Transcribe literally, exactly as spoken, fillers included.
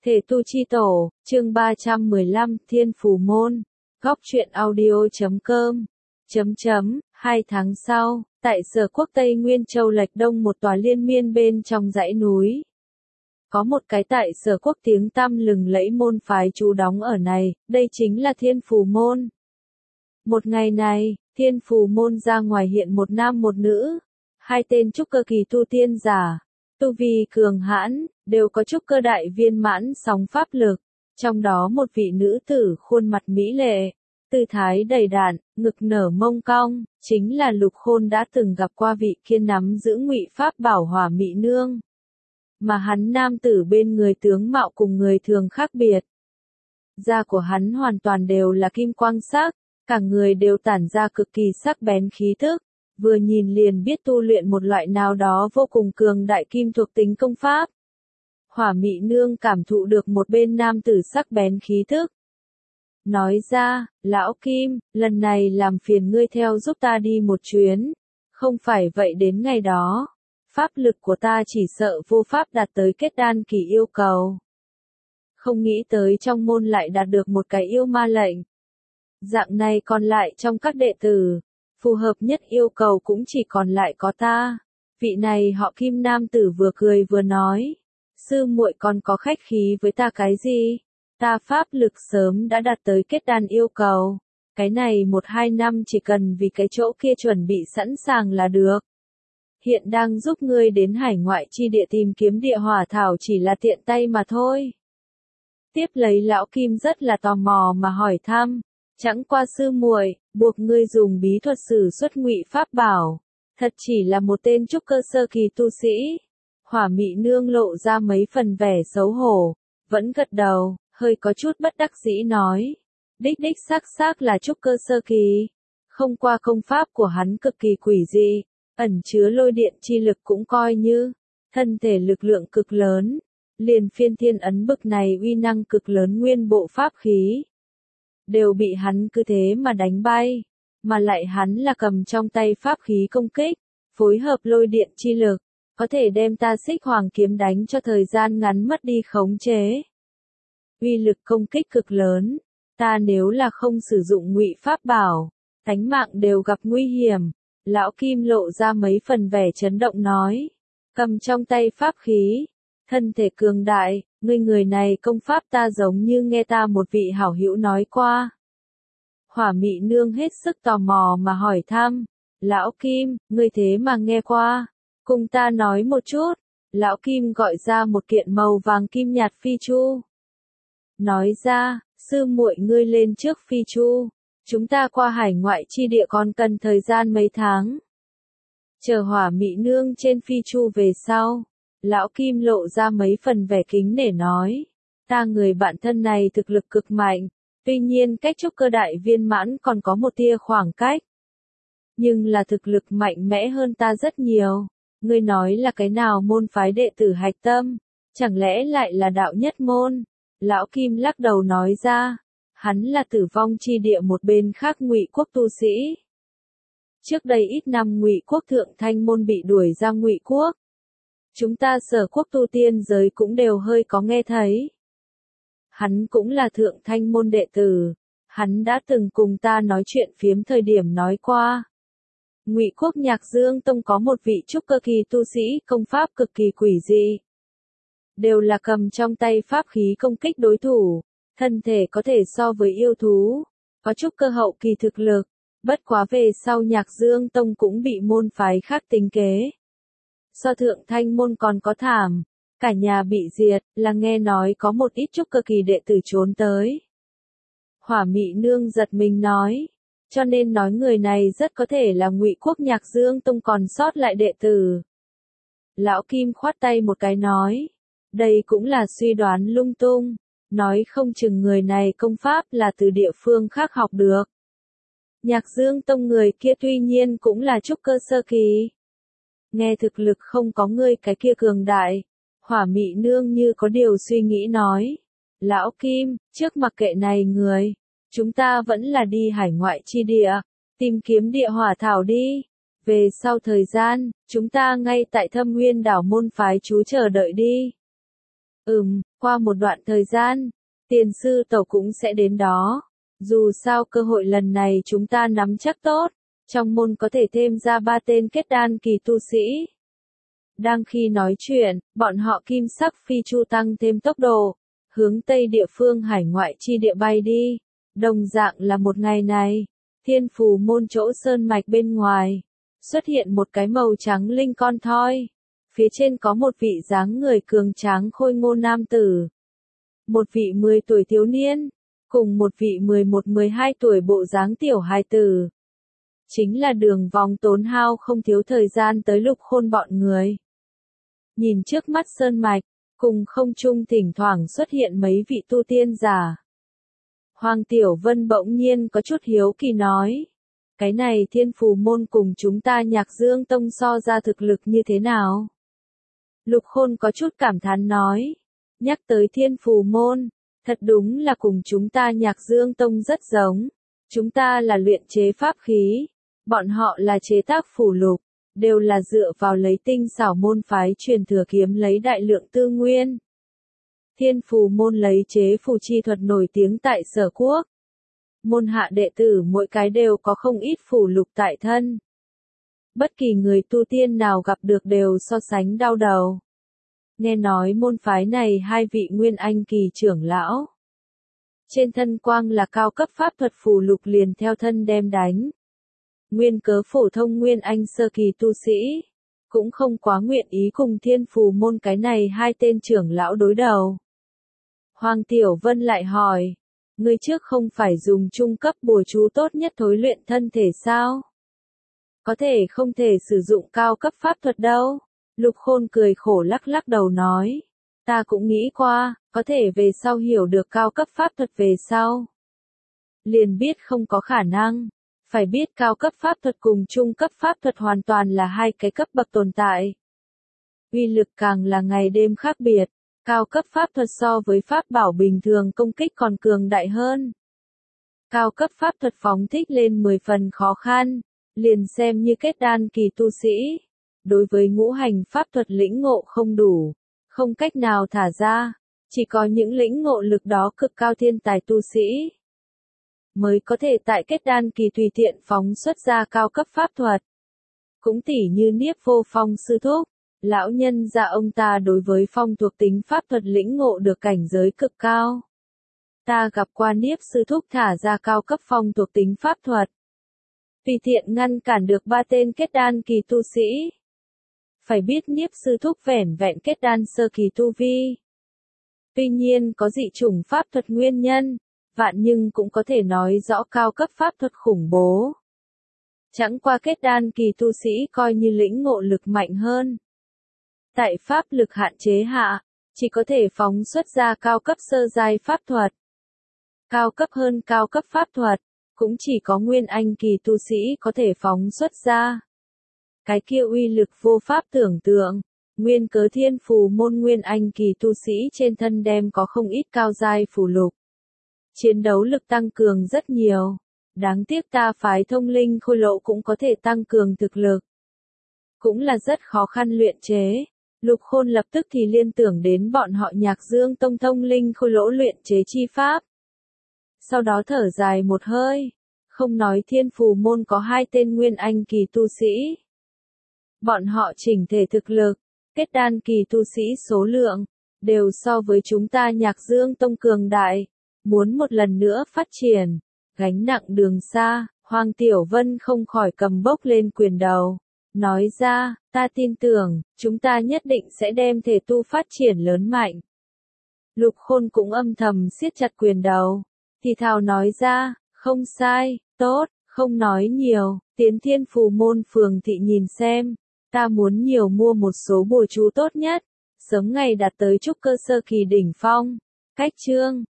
Thể tu chi tổ, chương ba trăm mười lăm, Thiên Phù Môn, góc truyện audio chấm com, chấm chấm, hai tháng sau, tại Sở Quốc Tây Nguyên Châu lệch đông một tòa liên miên bên trong dãy núi. Có một cái tại Sở Quốc tiếng tăm lừng lẫy môn phái trú đóng ở này, đây chính là Thiên Phù Môn. Một ngày này, Thiên Phù Môn ra ngoài hiện một nam một nữ, hai tên trúc cơ kỳ tu tiên giả, tu vi cường hãn, đều có trúc cơ đại viên mãn sóng pháp lực, trong đó một vị nữ tử khuôn mặt mỹ lệ, tư thái đầy đặn, ngực nở mông cong, chính là Lục Khôn đã từng gặp qua vị kia nắm giữ ngụy pháp bảo Hỏa Mị Nương. Mà hắn nam tử bên người tướng mạo cùng người thường khác biệt. Da của hắn hoàn toàn đều là kim quang sắc, cả người đều tản ra cực kỳ sắc bén khí thức, vừa nhìn liền biết tu luyện một loại nào đó vô cùng cường đại kim thuộc tính công pháp. Hỏa Mị Nương cảm thụ được một bên nam tử sắc bén khí thức. Nói ra, lão Kim, lần này làm phiền ngươi theo giúp ta đi một chuyến, không phải vậy đến ngày đó, pháp lực của ta chỉ sợ vô pháp đạt tới kết đan kỳ yêu cầu. Không nghĩ tới trong môn lại đạt được một cái yêu ma lệnh. Dạng này còn lại trong các đệ tử, phù hợp nhất yêu cầu cũng chỉ còn lại có ta. Vị này họ Kim nam tử vừa cười vừa nói, sư muội còn có khách khí với ta cái gì? Ta pháp lực sớm đã đạt tới kết đan yêu cầu. Cái này một hai năm chỉ cần vì cái chỗ kia chuẩn bị sẵn sàng là được. Hiện đang giúp ngươi đến hải ngoại chi địa tìm kiếm địa hỏa thảo chỉ là tiện tay mà thôi. Tiếp lấy lão Kim rất là tò mò mà hỏi thăm, chẳng qua sư muội, buộc ngươi dùng bí thuật sử xuất ngụy pháp bảo, thật chỉ là một tên trúc cơ sơ kỳ tu sĩ. Hỏa Mị Nương lộ ra mấy phần vẻ xấu hổ, vẫn gật đầu, hơi có chút bất đắc dĩ nói, đích đích xác xác là trúc cơ sơ kỳ. Không qua công pháp của hắn cực kỳ quỷ dị, ẩn chứa lôi điện chi lực cũng coi như, thân thể lực lượng cực lớn, liền phiên thiên ấn bực này uy năng cực lớn nguyên bộ pháp khí. Đều bị hắn cứ thế mà đánh bay, mà lại hắn là cầm trong tay pháp khí công kích, phối hợp lôi điện chi lực, có thể đem ta Xích Hoàng kiếm đánh cho thời gian ngắn mất đi khống chế. Uy lực công kích cực lớn, ta nếu là không sử dụng ngụy pháp bảo, tánh mạng đều gặp nguy hiểm. Lão Kim lộ ra mấy phần vẻ chấn động nói, cầm trong tay pháp khí, thân thể cường đại, ngươi người này công pháp ta giống như nghe ta một vị hảo hữu nói qua. Hỏa Mị Nương hết sức tò mò mà hỏi thăm, lão Kim, ngươi thế mà nghe qua, cùng ta nói một chút. Lão Kim gọi ra một kiện màu vàng kim nhạt phi chu. Nói ra, sư muội ngươi lên trước phi chu. Chúng ta qua hải ngoại chi địa còn cần thời gian mấy tháng. Chờ Hỏa Mị Nương trên phi chu về sau, lão Kim lộ ra mấy phần vẻ kính để nói, ta người bạn thân này thực lực cực mạnh, tuy nhiên cách trúc cơ đại viên mãn còn có một tia khoảng cách. Nhưng là thực lực mạnh mẽ hơn ta rất nhiều. Ngươi nói là cái nào môn phái đệ tử hạch tâm, chẳng lẽ lại là đạo nhất môn? Lão Kim lắc đầu nói ra, hắn là Tử Vong chi địa một bên khác Ngụy quốc tu sĩ. Trước đây ít năm Ngụy quốc thượng thanh môn bị đuổi ra Ngụy quốc. Chúng ta Sở quốc tu tiên giới cũng đều hơi có nghe thấy. Hắn cũng là thượng thanh môn đệ tử, hắn đã từng cùng ta nói chuyện phiếm thời điểm nói qua. Ngụy quốc Nhạc Dương Tông có một vị trúc cơ kỳ tu sĩ công pháp cực kỳ quỷ dị. Đều là cầm trong tay pháp khí công kích đối thủ. Thân thể có thể so với yêu thú, có chút cơ hậu kỳ thực lực, bất quá về sau Nhạc Dương Tông cũng bị môn phái khác tính kế. So thượng thanh môn còn có thảm, cả nhà bị diệt, là nghe nói có một ít trúc cơ kỳ đệ tử trốn tới. Hỏa Mị Nương giật mình nói, cho nên nói người này rất có thể là Ngụy quốc Nhạc Dương Tông còn sót lại đệ tử. Lão Kim khoát tay một cái nói, đây cũng là suy đoán lung tung. Nói không chừng người này công pháp là từ địa phương khác học được. Nhạc Dương Tông người kia tuy nhiên cũng là trúc cơ sơ kỳ. Nghe thực lực không có người cái kia cường đại. Hỏa Mị Nương như có điều suy nghĩ nói. Lão Kim, trước mặc kệ này người, chúng ta vẫn là đi hải ngoại chi địa, tìm kiếm địa hỏa thảo đi. Về sau thời gian, chúng ta ngay tại Thâm Nguyên đảo môn phái chú chờ đợi đi. Ừm, qua một đoạn thời gian, tiền sư tổ cũng sẽ đến đó. Dù sao cơ hội lần này chúng ta nắm chắc tốt, trong môn có thể thêm ra ba tên kết đan kỳ tu sĩ. Đang khi nói chuyện, bọn họ kim sắc phi chu tăng thêm tốc độ, hướng tây địa phương hải ngoại chi địa bay đi. Đồng dạng là một ngày này, thiên phù môn chỗ sơn mạch bên ngoài, xuất hiện một cái màu trắng linh con thoi. Phía trên có một vị dáng người cường tráng khôi ngô nam tử. Một vị mười tuổi thiếu niên, cùng một vị mười một mười hai tuổi bộ dáng tiểu hài tử. Chính là Đường Vòng tốn hao không thiếu thời gian tới Lục Khôn bọn người. Nhìn trước mắt sơn mạch, cùng không trung thỉnh thoảng xuất hiện mấy vị tu tiên giả. Hoàng Tiểu Vân bỗng nhiên có chút hiếu kỳ nói. Cái này thiên phù môn cùng chúng ta Nhạc Dương Tông so ra thực lực như thế nào? Lục Khôn có chút cảm thán nói. Nhắc tới thiên phù môn, thật đúng là cùng chúng ta Nhạc Dương Tông rất giống. Chúng ta là luyện chế pháp khí, bọn họ là chế tác phù lục, đều là dựa vào lấy tinh xảo môn phái truyền thừa kiếm lấy đại lượng tư nguyên. Thiên phù môn lấy chế phù chi thuật nổi tiếng tại Sở Quốc. Môn hạ đệ tử mỗi cái đều có không ít phù lục tại thân. Bất kỳ người tu tiên nào gặp được đều so sánh đau đầu. Nghe nói môn phái này hai vị nguyên anh kỳ trưởng lão. Trên thân quang là cao cấp pháp thuật phù lục liền theo thân đem đánh. Nguyên cớ phổ thông nguyên anh sơ kỳ tu sĩ, cũng không quá nguyện ý cùng thiên phù môn cái này hai tên trưởng lão đối đầu. Hoàng Tiểu Vân lại hỏi, ngươi trước không phải dùng trung cấp bùa chú tốt nhất thối luyện thân thể sao? Có thể không thể sử dụng cao cấp pháp thuật đâu. Lục Khôn cười khổ lắc lắc đầu nói, ta cũng nghĩ qua, có thể về sau hiểu được cao cấp pháp thuật về sau. Liền biết không có khả năng. Phải biết cao cấp pháp thuật cùng trung cấp pháp thuật hoàn toàn là hai cái cấp bậc tồn tại. Uy lực càng là ngày đêm khác biệt, cao cấp pháp thuật so với pháp bảo bình thường công kích còn cường đại hơn. Cao cấp pháp thuật phóng thích lên mười phần khó khăn, liền xem như kết đan kỳ tu sĩ. Đối với ngũ hành pháp thuật lĩnh ngộ không đủ, không cách nào thả ra, chỉ có những lĩnh ngộ lực đó cực cao thiên tài tu sĩ mới có thể tại kết đan kỳ tùy tiện phóng xuất ra cao cấp pháp thuật. Cũng tỉ như Niếp Vô Phong sư thúc, lão nhân gia ông ta đối với phong thuộc tính pháp thuật lĩnh ngộ được cảnh giới cực cao. Ta gặp qua Niếp sư thúc thả ra cao cấp phong thuộc tính pháp thuật, tùy tiện ngăn cản được ba tên kết đan kỳ tu sĩ. Phải biết Niếp sư thúc vẻn vẹn kết đan sơ kỳ tu vi. Tuy nhiên có dị chủng pháp thuật nguyên nhân, vạn nhưng cũng có thể nói rõ cao cấp pháp thuật khủng bố. Chẳng qua kết đan kỳ tu sĩ coi như lĩnh ngộ lực mạnh hơn. Tại pháp lực hạn chế hạ, chỉ có thể phóng xuất ra cao cấp sơ giai pháp thuật. Cao cấp hơn cao cấp pháp thuật, cũng chỉ có nguyên anh kỳ tu sĩ có thể phóng xuất ra. Cái kia uy lực vô pháp tưởng tượng, nguyên cớ thiên phù môn nguyên anh kỳ tu sĩ trên thân đem có không ít cao giai phù lục. Chiến đấu lực tăng cường rất nhiều. Đáng tiếc ta phái thông linh khôi lỗ cũng có thể tăng cường thực lực. Cũng là rất khó khăn luyện chế. Lục Khôn lập tức thì liên tưởng đến bọn họ Nhạc Dương Tông thông linh khôi lỗ luyện chế chi pháp. Sau đó thở dài một hơi. Không nói thiên phù môn có hai tên nguyên anh kỳ tu sĩ. Bọn họ chỉnh thể thực lực, kết đan kỳ tu sĩ số lượng, đều so với chúng ta Nhạc Dương Tông cường đại. Muốn một lần nữa phát triển, gánh nặng đường xa, Hoàng Tiểu Vân không khỏi cầm bốc lên quyền đầu. Nói ra, ta tin tưởng, chúng ta nhất định sẽ đem thể tu phát triển lớn mạnh. Lục Khôn cũng âm thầm siết chặt quyền đầu. Thì thào nói ra, không sai, tốt, không nói nhiều, tiến thiên phù môn phường thị nhìn xem. Ta muốn nhiều mua một số bùa chú tốt nhất, sớm ngày đạt tới trúc cơ sơ kỳ đỉnh phong. Cách chương